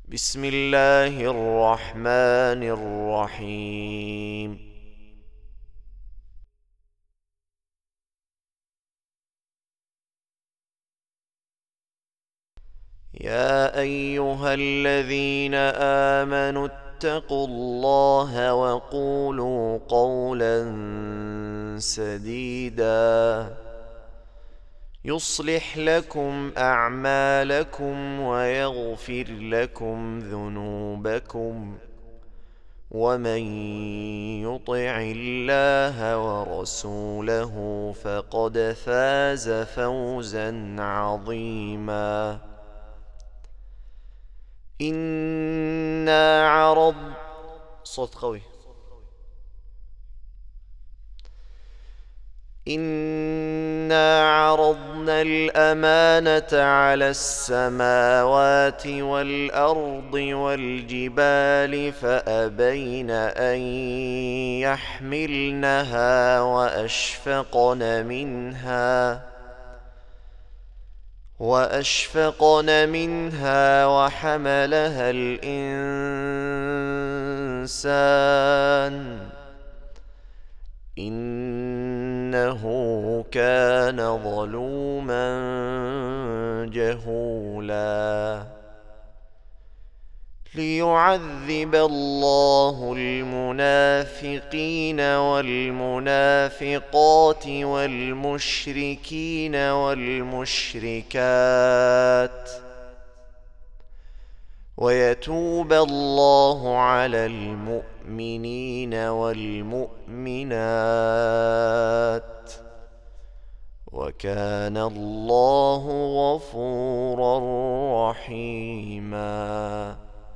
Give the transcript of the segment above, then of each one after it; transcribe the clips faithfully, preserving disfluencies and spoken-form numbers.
بسم الله الرحمن الرحيم. يا أيها الذين آمنوا اتقوا الله وقولوا قولا سديدا يصلح لكم أعمالكم ويغفر لكم ذنوبكم، ومن يطع الله ورسوله فقد فاز فوزا عظيما. إنا عرض صوت قوي إنا عرضنا الأمانة على السماوات والأرض والجبال فأبين أن يحملنها وأشفقن منها وأشفقن منها وحملها الإنسان إنه كان ظلوما جهولا. ليعذب الله المنافقين والمنافقات والمشركين والمشركات ويتوب الله على المؤمنين والمؤمنات، وكان الله غفورا رحيما.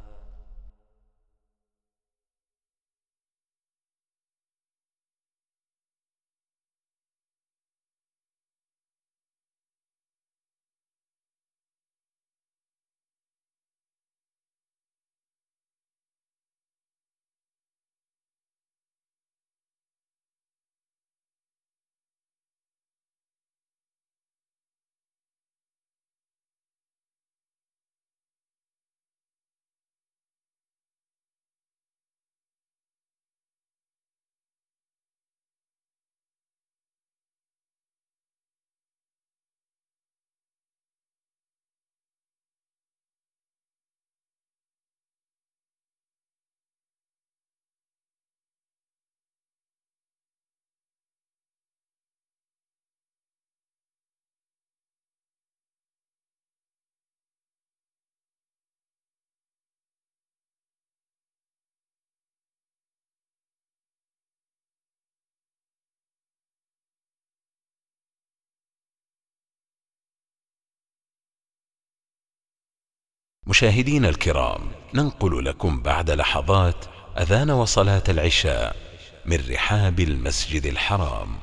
مشاهدينا الكرام، ننقل لكم بعد لحظات أذان وصلاة العشاء من رحاب المسجد الحرام.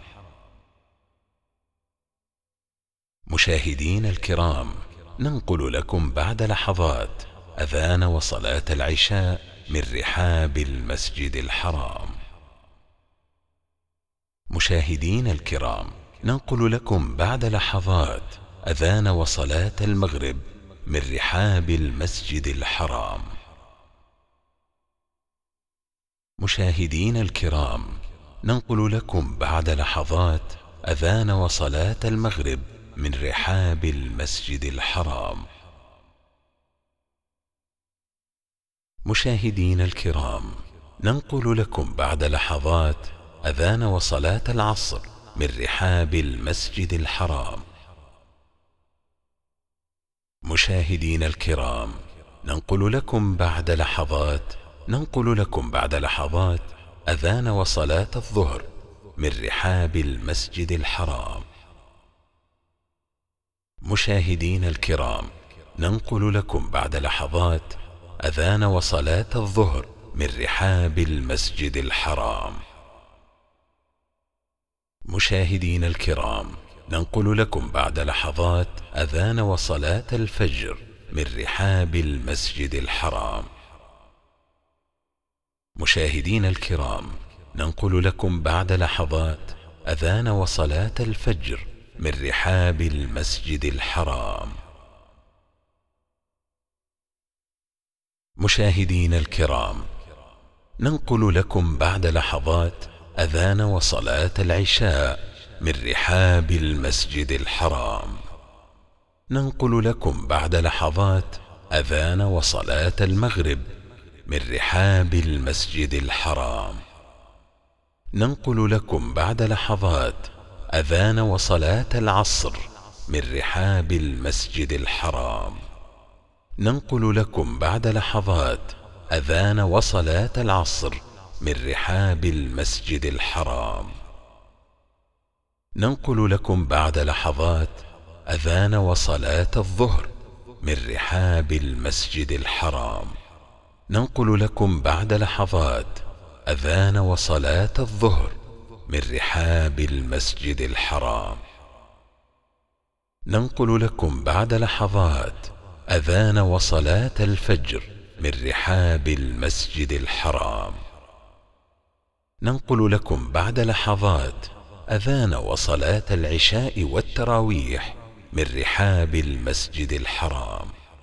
مشاهدينا الكرام، ننقل لكم بعد لحظات أذان وصلاة العشاء من رحاب المسجد الحرام. مشاهدينا الكرام، ننقل لكم بعد لحظات أذان وصلاة المغرب من رحاب المسجد الحرام. مشاهدينا الكرام، ننقل لكم بعد لحظات أذان وصلاة المغرب من رحاب المسجد الحرام. مشاهدينا الكرام، ننقل لكم بعد لحظات أذان وصلاة العصر من رحاب المسجد الحرام. مشاهدينا الكرام، ننقل لكم بعد لحظات ننقل لكم بعد لحظات أذان وصلاة الظهر من رحاب المسجد الحرام. مشاهدينا الكرام، ننقل لكم بعد لحظات أذان وصلاة الظهر من رحاب المسجد الحرام. مشاهدينا الكرام، ننقل لكم بعد لحظات أذان وصلاة الفجر من رحاب المسجد الحرام. مشاهدينا الكرام، ننقل لكم بعد لحظات أذان وصلاة الفجر من رحاب المسجد الحرام. مشاهدينا الكرام، ننقل لكم بعد لحظات أذان وصلاة العشاء من رحاب المسجد الحرام. ننقل لكم بعد لحظات أذان وصلاة المغرب من رحاب المسجد الحرام. ننقل لكم بعد لحظات أذان وصلاة العصر من رحاب المسجد الحرام. ننقل لكم بعد لحظات أذان وصلاة العصر من رحاب المسجد الحرام. ننقل لكم بعد لحظات أذان وصلاة الظهر من رحاب المسجد الحرام. ننقل لكم بعد لحظات أذان وصلاة الظهر من رحاب المسجد الحرام. ننقل لكم بعد لحظات أذان وصلاة الفجر من رحاب المسجد الحرام. ننقل لكم بعد لحظات أذان وصلاة العشاء والتراويح من رحاب المسجد الحرام.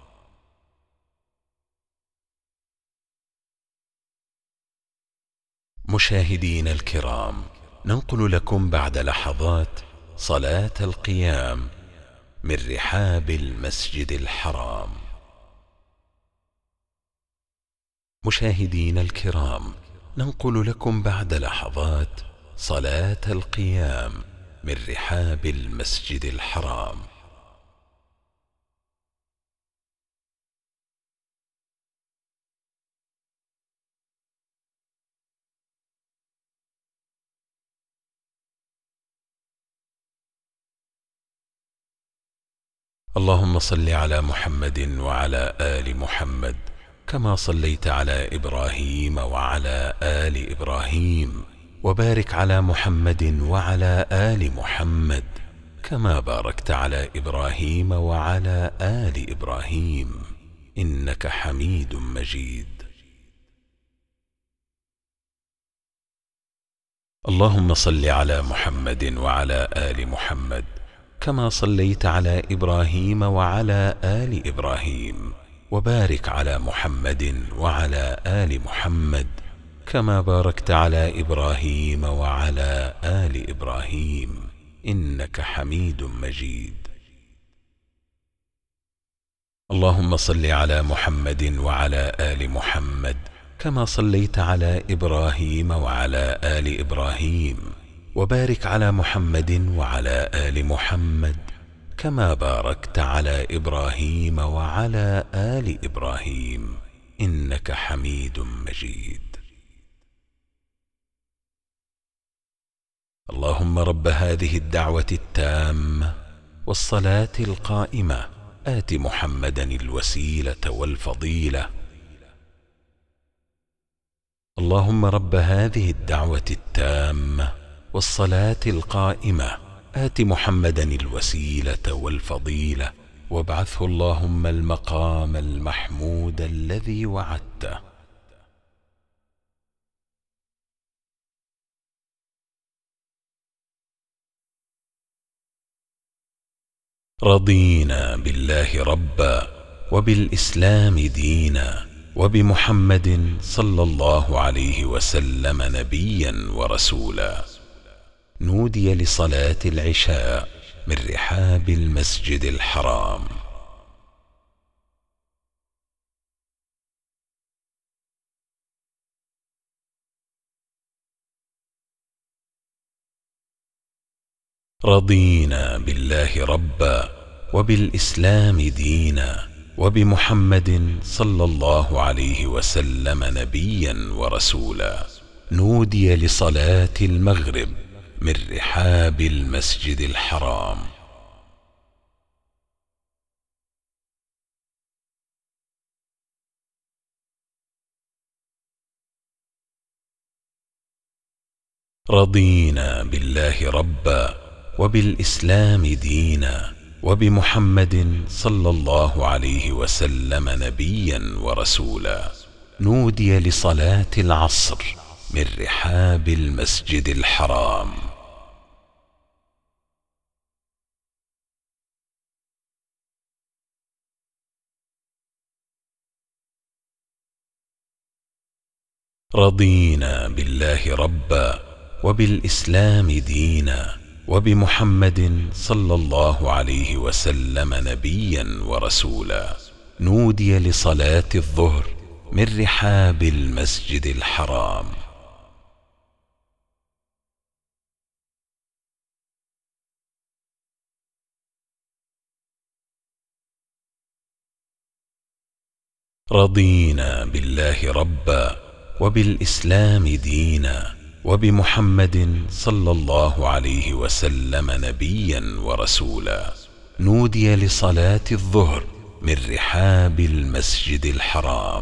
مشاهدينا الكرام، ننقل لكم بعد لحظات صلاة القيام من رحاب المسجد الحرام. مشاهدينا الكرام، ننقل لكم بعد لحظات صلاة القيام من رحاب المسجد الحرام. اللهم صل على محمد وعلى آل محمد كما صليت على إبراهيم وعلى آل إبراهيم، وبارك على محمد وعلى آل محمد كما باركت على إبراهيم وعلى آل إبراهيم إنك حميد مجيد. اللهم صل على محمد وعلى آل محمد كما صليت على إبراهيم وعلى آل إبراهيم، وبارك على محمد وعلى آل محمد كما باركت على إبراهيم وعلى آل إبراهيم إنك حميد مجيد. اللهم صل على محمد وعلى آل محمد كما صليت على إبراهيم وعلى آل إبراهيم، وبارك على محمد وعلى آل محمد كما باركت على إبراهيم وعلى آل إبراهيم إنك حميد مجيد. اللهم رب هذه الدعوة التامة والصلاة القائمة آت محمدا الوسيلة والفضيلة. اللهم رب هذه الدعوة التامة والصلاة القائمة آت محمدا الوسيلة والفضيلة، وابعثه اللهم المقام المحمود الذي وعدته. رضينا بالله ربا وبالإسلام دينا وبمحمد صلى الله عليه وسلم نبيا ورسولا. نودي لصلاة العشاء من رحاب المسجد الحرام. رضينا بالله ربا وبالإسلام دينا وبمحمد صلى الله عليه وسلم نبيا ورسولا. نودي لصلاة المغرب من رحاب المسجد الحرام. رضينا بالله ربا وبالإسلام دينا وبمحمد صلى الله عليه وسلم نبيا ورسولا. نودي لصلاة العصر من رحاب المسجد الحرام. رضينا بالله ربا وبالإسلام دينا وبمحمد صلى الله عليه وسلم نبيا ورسولا. نودي لصلاة الظهر من رحاب المسجد الحرام. رضينا بالله ربا وبالإسلام دينا وبمحمد صلى الله عليه وسلم نبيا ورسولا. نودي لصلاة الظهر من رحاب المسجد الحرام.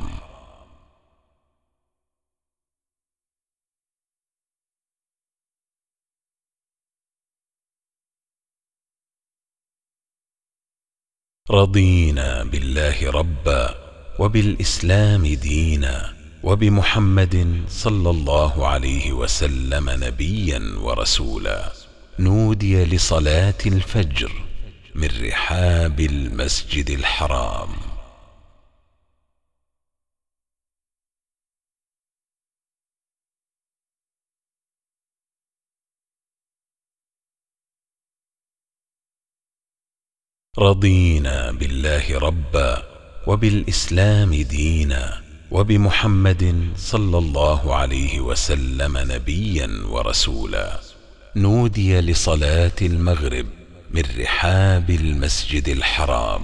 رضينا بالله ربا وبالإسلام دينا وبمحمد صلى الله عليه وسلم نبيا ورسولا. نودي لصلاة الفجر من رحاب المسجد الحرام. رضينا بالله ربا وبالإسلام دينا وبمحمد صلى الله عليه وسلم نبيا ورسولا. نودي لصلاة المغرب من رحاب المسجد الحرام.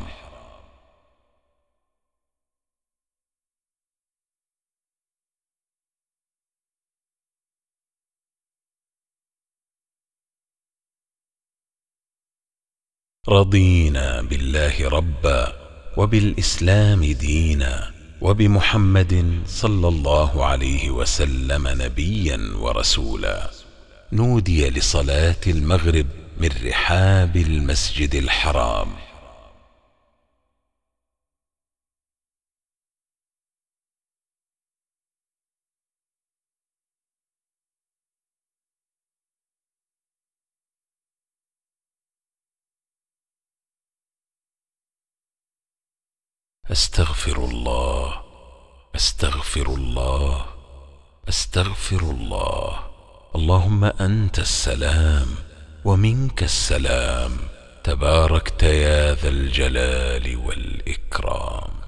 رضينا بالله ربا وبالإسلام دينا وبمحمد صلى الله عليه وسلم نبيا ورسولا. نودي لصلاة المغرب من رحاب المسجد الحرام. أستغفر الله أستغفر الله أستغفر الله. اللهم أنت السلام ومنك السلام، تباركت يا ذا الجلال والإكرام.